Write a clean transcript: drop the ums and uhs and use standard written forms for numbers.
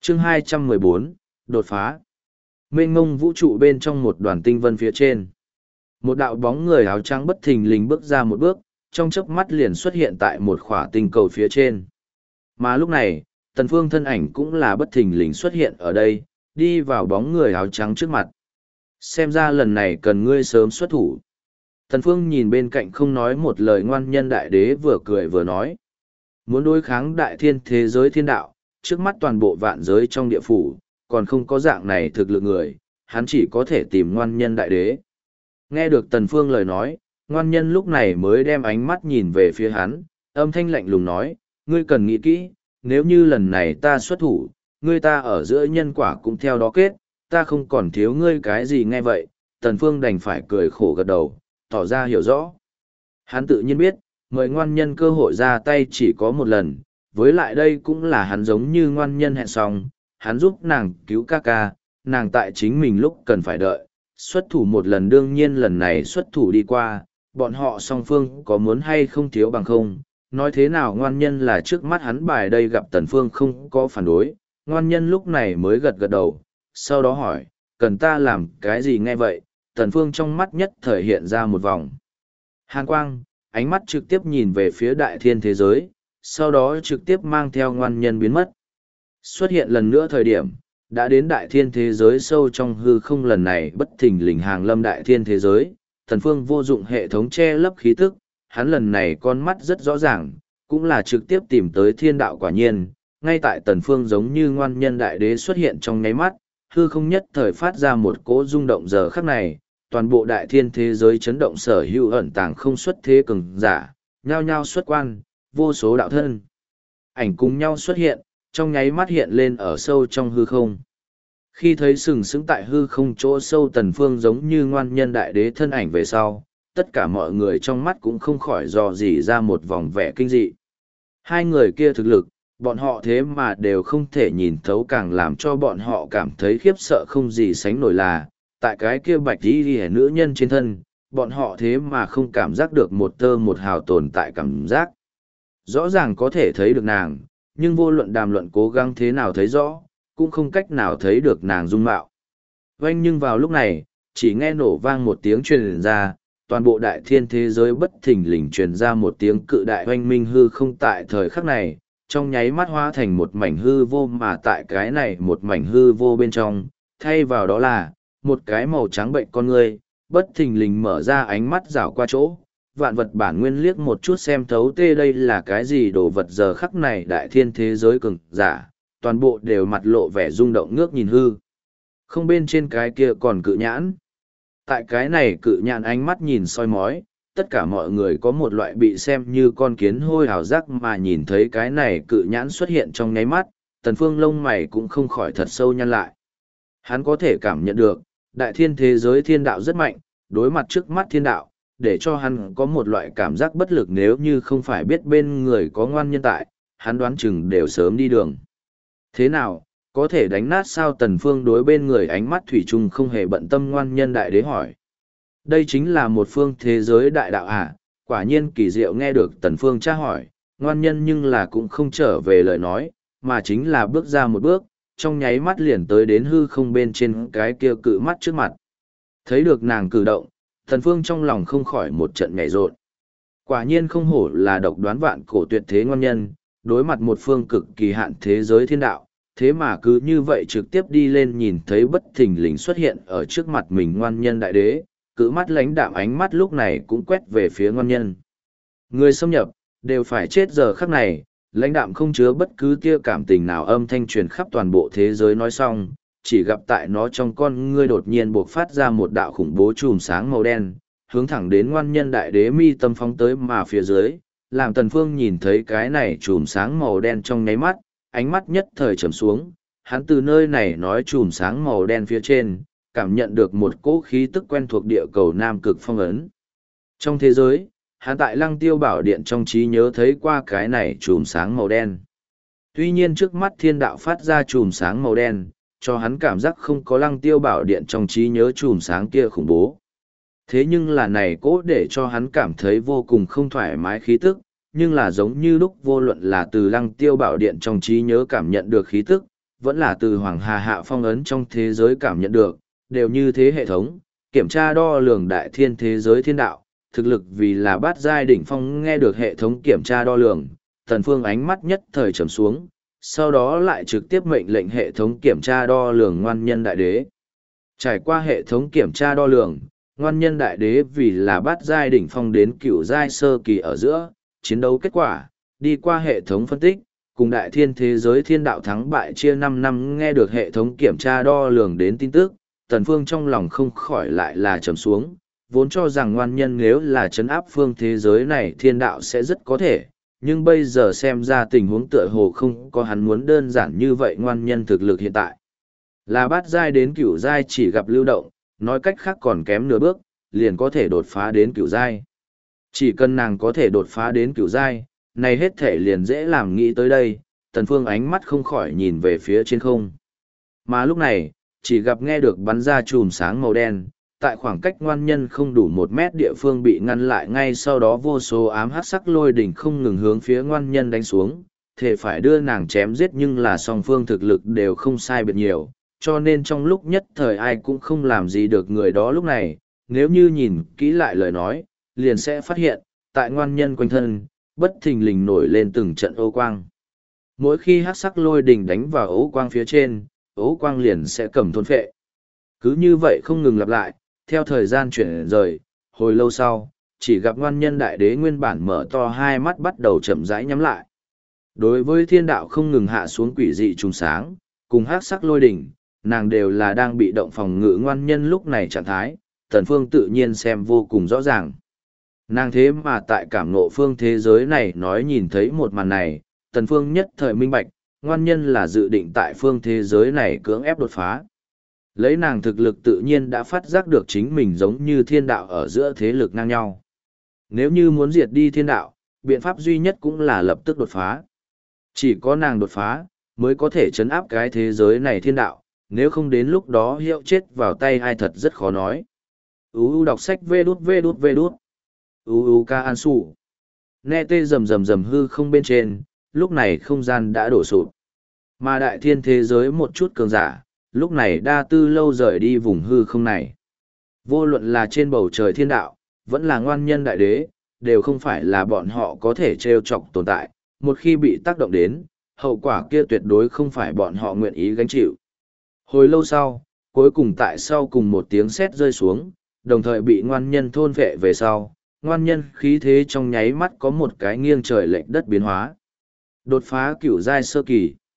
Chương 214, đột phá. Mênh mông vũ trụ bên trong một đoàn tinh vân phía trên. Một đạo bóng người áo trắng bất thình lình bước ra một bước, trong chớp mắt liền xuất hiện tại một khỏa tinh cầu phía trên. Mà lúc này, Tần Phương thân ảnh cũng là bất thình lình xuất hiện ở đây, đi vào bóng người áo trắng trước mặt. Xem ra lần này cần ngươi sớm xuất thủ. Tần Phương nhìn bên cạnh không nói một lời ngoan nhân đại đế vừa cười vừa nói. Muốn đối kháng đại thiên thế giới thiên đạo, trước mắt toàn bộ vạn giới trong địa phủ, còn không có dạng này thực lực người, hắn chỉ có thể tìm ngoan nhân đại đế. Nghe được Tần Phương lời nói, ngoan nhân lúc này mới đem ánh mắt nhìn về phía hắn, âm thanh lạnh lùng nói, ngươi cần nghĩ kỹ, nếu như lần này ta xuất thủ, ngươi ta ở giữa nhân quả cũng theo đó kết, ta không còn thiếu ngươi cái gì. Nghe vậy, Tần Phương đành phải cười khổ gật đầu, tỏ ra hiểu rõ. Hắn tự nhiên biết, mời ngoan nhân cơ hội ra tay chỉ có một lần, với lại đây cũng là hắn giống như ngoan nhân hẹn xong, hắn giúp nàng cứu ca ca, nàng tại chính mình lúc cần phải đợi, xuất thủ một lần đương nhiên lần này xuất thủ đi qua, bọn họ song phương có muốn hay không thiếu bằng không, nói thế nào ngoan nhân là trước mắt hắn bài đây gặp Tần Phương không có phản đối, ngoan nhân lúc này mới gật gật đầu, sau đó hỏi, cần ta làm cái gì? Nghe vậy, Tần Phương trong mắt nhất thời hiện ra một vòng hàn quang, ánh mắt trực tiếp nhìn về phía đại thiên thế giới, sau đó trực tiếp mang theo ngoan nhân biến mất. Xuất hiện lần nữa thời điểm, đã đến đại thiên thế giới sâu trong hư không lần này bất thình lình hàng lâm đại thiên thế giới, Tần Phương vô dụng hệ thống che lấp khí tức, hắn lần này con mắt rất rõ ràng, cũng là trực tiếp tìm tới thiên đạo quả nhiên, ngay tại Tần Phương giống như ngoan nhân đại đế xuất hiện trong nháy mắt, hư không nhất thời phát ra một cỗ rung động giờ khắc này, toàn bộ đại thiên thế giới chấn động sở hữu ẩn tàng không xuất thế cường giả, nhao nhao xuất quan, vô số đạo thân. Ảnh cùng nhau xuất hiện, trong nháy mắt hiện lên ở sâu trong hư không. Khi thấy sừng sững tại hư không chỗ sâu Tần Phương giống như ngoan nhân đại đế thân ảnh về sau, tất cả mọi người trong mắt cũng không khỏi dò dỉ ra một vòng vẻ kinh dị. Hai người kia thực lực, bọn họ thế mà đều không thể nhìn thấu, càng làm cho bọn họ cảm thấy khiếp sợ không gì sánh nổi là, tại cái kia bạch y liễu nữ nhân trên thân, bọn họ thế mà không cảm giác được một tơ một hào tồn tại cảm giác. Rõ ràng có thể thấy được nàng, nhưng vô luận đàm luận cố gắng thế nào thấy rõ, cũng không cách nào thấy được nàng dung mạo. Vanh nhưng vào lúc này, chỉ nghe nổ vang một tiếng truyền ra, toàn bộ đại thiên thế giới bất thình lình truyền ra một tiếng cự đại oanh minh hư không tại thời khắc này, trong nháy mắt hóa thành một mảnh hư vô mà tại cái này một mảnh hư vô bên trong, thay vào đó là, một cái màu trắng bệnh con người, bất thình lình mở ra ánh mắt rảo qua chỗ, vạn vật bản nguyên liếc một chút xem thấu tê đây là cái gì đồ vật giờ khắc này đại thiên thế giới cường giả, toàn bộ đều mặt lộ vẻ rung động ngước nhìn hư. Không bên trên cái kia còn cự nhãn. Tại cái này cự nhãn ánh mắt nhìn soi mói, tất cả mọi người có một loại bị xem như con kiến hôi hào giác mà nhìn thấy cái này cự nhãn xuất hiện trong nháy mắt, Tần Phương lông mày cũng không khỏi thật sâu nhăn lại. Hắn có thể cảm nhận được, đại thiên thế giới thiên đạo rất mạnh, đối mặt trước mắt thiên đạo, để cho hắn có một loại cảm giác bất lực nếu như không phải biết bên người có ngoan nhân tại, hắn đoán chừng đều sớm đi đường. Thế nào, có thể đánh nát sao? Tần Phương đối bên người ánh mắt thủy chung không hề bận tâm ngoan nhân đại đế hỏi. Đây chính là một phương thế giới đại đạo à? Quả nhiên kỳ diệu. Nghe được Tần Phương tra hỏi, ngoan nhân nhưng là cũng không trở về lời nói, mà chính là bước ra một bước, trong nháy mắt liền tới đến hư không bên trên cái kia cự mắt trước mặt. Thấy được nàng cử động, Tần Phương trong lòng không khỏi một trận nhảy rộn. Quả nhiên không hổ là độc đoán vạn cổ tuyệt thế ngoan nhân, đối mặt một phương cực kỳ hạn thế giới thiên đạo, thế mà cứ như vậy trực tiếp đi lên nhìn thấy bất thình lình xuất hiện ở trước mặt mình ngoan nhân đại đế, cự mắt lãnh đạm ánh mắt lúc này cũng quét về phía ngoan nhân. Người xâm nhập, đều phải chết giờ khắc này, lãnh đạm không chứa bất cứ tia cảm tình nào âm thanh truyền khắp toàn bộ thế giới nói xong, chỉ gặp tại nó trong con ngươi đột nhiên buộc phát ra một đạo khủng bố chùm sáng màu đen, hướng thẳng đến ngoan nhân đại đế mi tâm phóng tới mà phía dưới, làm Tần Phương nhìn thấy cái này chùm sáng màu đen trong nháy mắt, ánh mắt nhất thời trầm xuống, hắn từ nơi này nói chùm sáng màu đen phía trên, cảm nhận được một cỗ khí tức quen thuộc địa cầu Nam Cực phong ấn. Trong thế giới, hắn tại Lăng Tiêu Bảo Điện trong trí nhớ thấy qua cái này chùm sáng màu đen. Tuy nhiên trước mắt thiên đạo phát ra chùm sáng màu đen, cho hắn cảm giác không có Lăng Tiêu Bảo Điện trong trí nhớ chùm sáng kia khủng bố. Thế nhưng là này cố để cho hắn cảm thấy vô cùng không thoải mái khí tức, nhưng là giống như lúc vô luận là từ Lăng Tiêu Bảo Điện trong trí nhớ cảm nhận được khí tức, vẫn là từ Hoàng Hà Hạ phong ấn trong thế giới cảm nhận được, đều như thế hệ thống, kiểm tra đo lường đại thiên thế giới thiên đạo, thực lực vì là bát giai đỉnh phong nghe được hệ thống kiểm tra đo lường, Tần Phương ánh mắt nhất thời trầm xuống, sau đó lại trực tiếp mệnh lệnh hệ thống kiểm tra đo lường ngoan nhân đại đế. Trải qua hệ thống kiểm tra đo lường, ngoan nhân đại đế vì là bát giai đỉnh phong đến cửu giai sơ kỳ ở giữa, chiến đấu kết quả, đi qua hệ thống phân tích, cùng đại thiên thế giới thiên đạo thắng bại chia 5 năm nghe được hệ thống kiểm tra đo lường đến tin tức, Tần Phương trong lòng không khỏi lại là trầm xuống, vốn cho rằng ngoan nhân nếu là chấn áp phương thế giới này thiên đạo sẽ rất có thể, nhưng bây giờ xem ra tình huống tựa hồ không có hắn muốn đơn giản như vậy. Ngoan nhân thực lực hiện tại là bát giai đến cửu giai chỉ gặp lưu động, nói cách khác còn kém nửa bước, liền có thể đột phá đến cửu giai. Chỉ cần nàng có thể đột phá đến cửu giai, này hết thể liền dễ làm. Nghĩ tới đây, Tần Phương ánh mắt không khỏi nhìn về phía trên không. Mà lúc này, chỉ gặp nghe được bắn ra chùm sáng màu đen, tại khoảng cách ngoan nhân không đủ 1 mét địa phương bị ngăn lại, ngay sau đó vô số ám hắc sắc lôi đỉnh không ngừng hướng phía ngoan nhân đánh xuống, thể phải đưa nàng chém giết, nhưng là song phương thực lực đều không sai biệt nhiều, cho nên trong lúc nhất thời ai cũng không làm gì được người đó. Lúc này, nếu như nhìn kỹ lại lời nói, liền sẽ phát hiện, tại ngoan nhân quanh thân, bất thình lình nổi lên từng trận ô quang. Mỗi khi hắc sắc lôi đỉnh đánh vào ố quang phía trên, ố quang liền sẽ cầm thôn phệ. Cứ như vậy không ngừng lặp lại, theo thời gian chuyển rời, hồi lâu sau, chỉ gặp ngoan nhân đại đế nguyên bản mở to hai mắt bắt đầu chậm rãi nhắm lại. Đối với thiên đạo không ngừng hạ xuống quỷ dị trùng sáng, cùng hắc sắc lôi đỉnh, nàng đều là đang bị động phòng ngự. Ngoan nhân lúc này trạng thái, Tần Phương tự nhiên xem vô cùng rõ ràng. Nàng thế mà tại cảm ngộ phương thế giới này nói nhìn thấy một màn này, Tần Phương nhất thời minh bạch, ngoan nhân là dự định tại phương thế giới này cưỡng ép đột phá. Lấy nàng thực lực tự nhiên đã phát giác được chính mình giống như thiên đạo ở giữa thế lực ngang nhau. Nếu như muốn diệt đi thiên đạo, biện pháp duy nhất cũng là lập tức đột phá. Chỉ có nàng đột phá, mới có thể chấn áp cái thế giới này thiên đạo, nếu không đến lúc đó hiệu chết vào tay ai thật rất khó nói. Đọc sách vê đút. Ca An Sủ. Nghe tê rầm rầm rầm hư không bên trên, lúc này không gian đã đổ sụp. Mà đại thiên thế giới một chút cường giả, lúc này đa tư lâu rời đi vùng hư không này. Vô luận là trên bầu trời thiên đạo, vẫn là ngoan nhân đại đế, đều không phải là bọn họ có thể trêu chọc tồn tại. Một khi bị tác động đến, hậu quả kia tuyệt đối không phải bọn họ nguyện ý gánh chịu. Hồi lâu sau, cuối cùng tại sau cùng một tiếng sét rơi xuống, đồng thời bị ngoan nhân thôn vệ về sau, ngoan nhân khí thế trong nháy mắt có một cái nghiêng trời lệch đất biến hóa. Đột phá cửu giai sơ kỳ.